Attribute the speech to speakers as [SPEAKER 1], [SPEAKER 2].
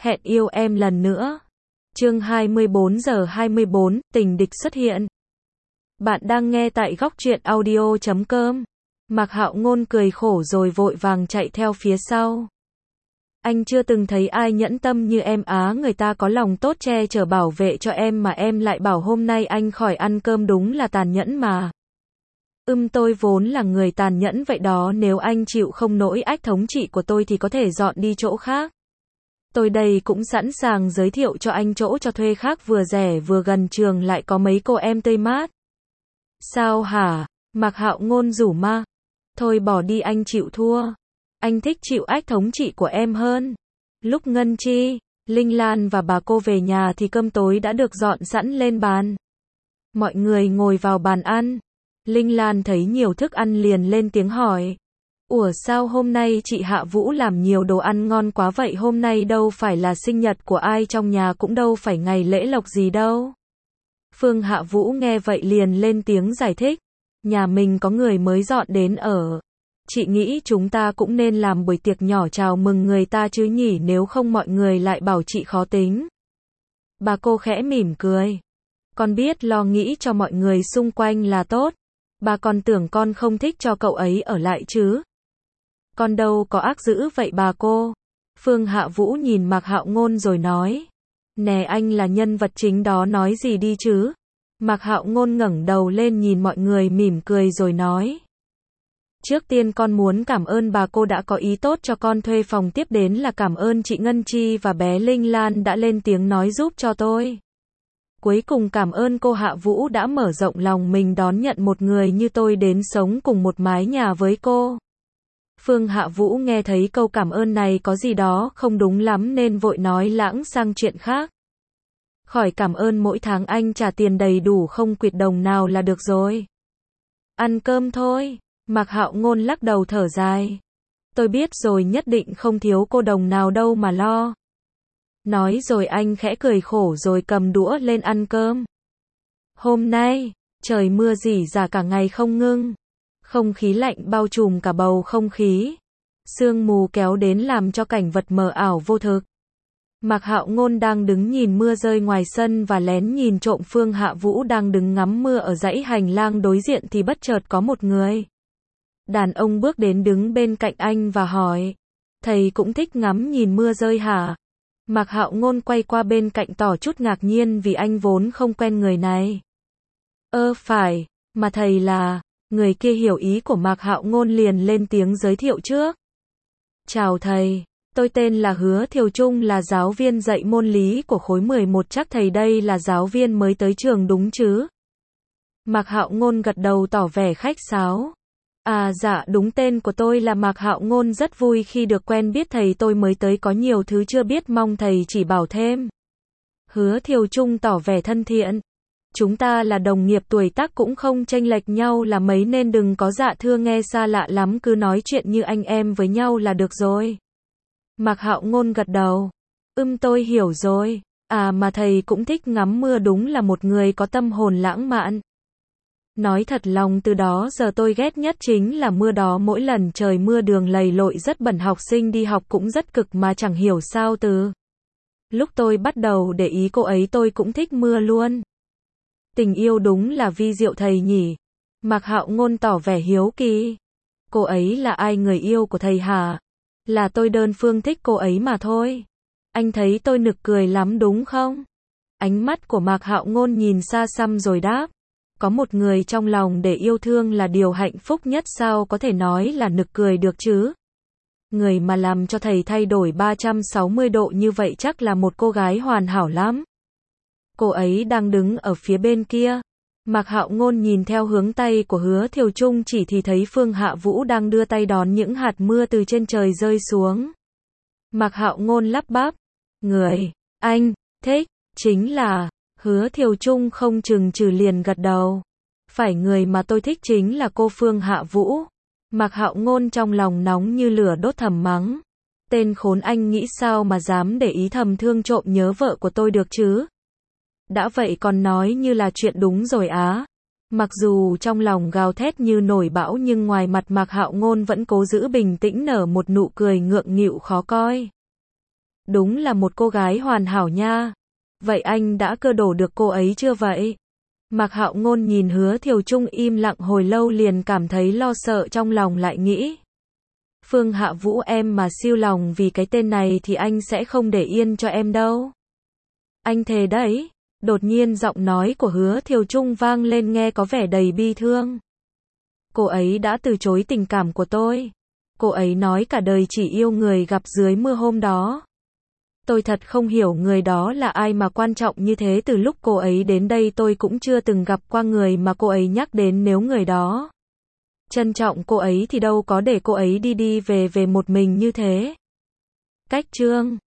[SPEAKER 1] Hẹn yêu em lần nữa. Chương 24:24, tình địch xuất hiện. Bạn đang nghe tại góc truyện audio.com. Mạc Hạo Ngôn cười khổ rồi vội vàng chạy theo phía sau. Anh chưa từng thấy ai nhẫn tâm như em á, người ta có lòng tốt che chở bảo vệ cho em mà em lại bảo hôm nay anh khỏi ăn cơm, đúng là tàn nhẫn mà. Tôi vốn là người tàn nhẫn vậy đó, nếu anh chịu không nổi ách thống trị của tôi thì có thể dọn đi chỗ khác. Tôi đây cũng sẵn sàng giới thiệu cho anh chỗ cho thuê khác, vừa rẻ vừa gần trường, lại có mấy cô em tươi mát. Sao hả? Mạc Hạo Ngôn rủ ma. Thôi bỏ đi, anh chịu thua. Anh thích chịu ách thống trị của em hơn. Lúc Ngân Chi, Linh Lan và bà cô về nhà thì cơm tối đã được dọn sẵn lên bàn. Mọi người ngồi vào bàn ăn. Linh Lan thấy nhiều thức ăn liền lên tiếng hỏi. Ủa sao hôm nay chị Hạ Vũ làm nhiều đồ ăn ngon quá vậy, hôm nay đâu phải là sinh nhật của ai trong nhà, cũng đâu phải ngày lễ lộc gì đâu. Phương Hạ Vũ nghe vậy liền lên tiếng giải thích. Nhà mình có người mới dọn đến ở. Chị nghĩ chúng ta cũng nên làm buổi tiệc nhỏ chào mừng người ta chứ nhỉ, nếu không mọi người lại bảo chị khó tính. Bà cô khẽ mỉm cười. Con biết lo nghĩ cho mọi người xung quanh là tốt. Bà còn tưởng con không thích cho cậu ấy ở lại chứ. Con đâu có ác dữ vậy bà cô. Phương Hạ Vũ nhìn Mạc Hạo Ngôn rồi nói. Nè, anh là nhân vật chính đó, nói gì đi chứ. Mạc Hạo Ngôn ngẩng đầu lên nhìn mọi người mỉm cười rồi nói. Trước tiên con muốn cảm ơn bà cô đã có ý tốt cho con thuê phòng, tiếp đến là cảm ơn chị Ngân Chi và bé Linh Lan đã lên tiếng nói giúp cho tôi. Cuối cùng cảm ơn cô Hạ Vũ đã mở rộng lòng mình đón nhận một người như tôi đến sống cùng một mái nhà với cô. Phương Hạ Vũ nghe thấy câu cảm ơn này có gì đó không đúng lắm nên vội nói lãng sang chuyện khác. Khỏi cảm ơn, mỗi tháng anh trả tiền đầy đủ không quỵt đồng nào là được rồi. Ăn cơm thôi. Mạc Hạo Ngôn lắc đầu thở dài. Tôi biết rồi, nhất định không thiếu cô đồng nào đâu mà lo. Nói rồi anh khẽ cười khổ rồi cầm đũa lên ăn cơm. Hôm nay, trời mưa rỉ rả cả ngày không ngưng. Không khí lạnh bao trùm cả bầu không khí. Sương mù kéo đến làm cho cảnh vật mờ ảo vô thực. Mạc Hạo Ngôn đang đứng nhìn mưa rơi ngoài sân và lén nhìn trộm Phương Hạ Vũ đang đứng ngắm mưa ở dãy hành lang đối diện thì bất chợt có một người đàn ông bước đến đứng bên cạnh anh và hỏi. Thầy cũng thích ngắm nhìn mưa rơi hả? Mạc Hạo Ngôn quay qua bên cạnh tỏ chút ngạc nhiên vì anh vốn không quen người này. Phải, mà thầy là... Người kia hiểu ý của Mạc Hạo Ngôn liền lên tiếng giới thiệu trước. Chào thầy, tôi tên là Hứa Thiều Trung, là giáo viên dạy môn lý của khối 11, chắc thầy đây là giáo viên mới tới trường đúng chứ? Mạc Hạo Ngôn gật đầu tỏ vẻ khách sáo. À dạ đúng, tên của tôi là Mạc Hạo Ngôn, rất vui khi được quen biết thầy, tôi mới tới có nhiều thứ chưa biết, mong thầy chỉ bảo thêm. Hứa Thiều Trung tỏ vẻ thân thiện. Chúng ta là đồng nghiệp, tuổi tác cũng không chênh lệch nhau là mấy nên đừng có dạ thưa nghe xa lạ lắm, cứ nói chuyện như anh em với nhau là được rồi. Mạc Hạo Ngôn gật đầu. Tôi hiểu rồi. À mà thầy cũng thích ngắm mưa, đúng là một người có tâm hồn lãng mạn. Nói thật lòng từ đó giờ tôi ghét nhất chính là mưa đó, mỗi lần trời mưa đường lầy lội rất bẩn, học sinh đi học cũng rất cực mà chẳng hiểu sao từ lúc tôi bắt đầu để ý cô ấy tôi cũng thích mưa luôn. Tình yêu đúng là vi diệu thầy nhỉ? Mạc Hạo Ngôn tỏ vẻ hiếu kỳ. Cô ấy là ai, người yêu của thầy hả? Là tôi đơn phương thích cô ấy mà thôi. Anh thấy tôi nực cười lắm đúng không? Ánh mắt của Mạc Hạo Ngôn nhìn xa xăm rồi đáp. Có một người trong lòng để yêu thương là điều hạnh phúc nhất, sao có thể nói là nực cười được chứ? Người mà làm cho thầy thay đổi 360 độ như vậy chắc là một cô gái hoàn hảo lắm. Cô ấy đang đứng ở phía bên kia. Mạc Hạo Ngôn nhìn theo hướng tay của Hứa Thiều Trung chỉ thì thấy Phương Hạ Vũ đang đưa tay đón những hạt mưa từ trên trời rơi xuống. Mạc Hạo Ngôn lắp bắp. Người anh thích chính là... Hứa Thiều Trung không chừng chừ liền gật đầu. Phải, người mà tôi thích chính là cô Phương Hạ Vũ. Mạc Hạo Ngôn trong lòng nóng như lửa đốt thầm mắng. Tên khốn, anh nghĩ sao mà dám để ý thầm thương trộm nhớ vợ của tôi được chứ? Đã vậy còn nói như là chuyện đúng rồi á. Mặc dù trong lòng gào thét như nổi bão nhưng ngoài mặt Mạc Hạo Ngôn vẫn cố giữ bình tĩnh, nở một nụ cười ngượng nghịu khó coi. Đúng là một cô gái hoàn hảo nha. Vậy anh đã cưa đổ được cô ấy chưa vậy? Mạc Hạo Ngôn nhìn Hứa Thiều Trung im lặng hồi lâu liền cảm thấy lo sợ trong lòng lại nghĩ. Phương Hạ Vũ em mà siêu lòng vì cái tên này thì anh sẽ không để yên cho em đâu. Anh thề đấy. Đột nhiên giọng nói của Hứa Thiều Trung vang lên nghe có vẻ đầy bi thương. Cô ấy đã từ chối tình cảm của tôi. Cô ấy nói cả đời chỉ yêu người gặp dưới mưa hôm đó. Tôi thật không hiểu người đó là ai mà quan trọng như thế, từ lúc cô ấy đến đây tôi cũng chưa từng gặp qua người mà cô ấy nhắc đến, nếu người đó trân trọng cô ấy thì đâu có để cô ấy đi đi về về một mình như thế. Cách chương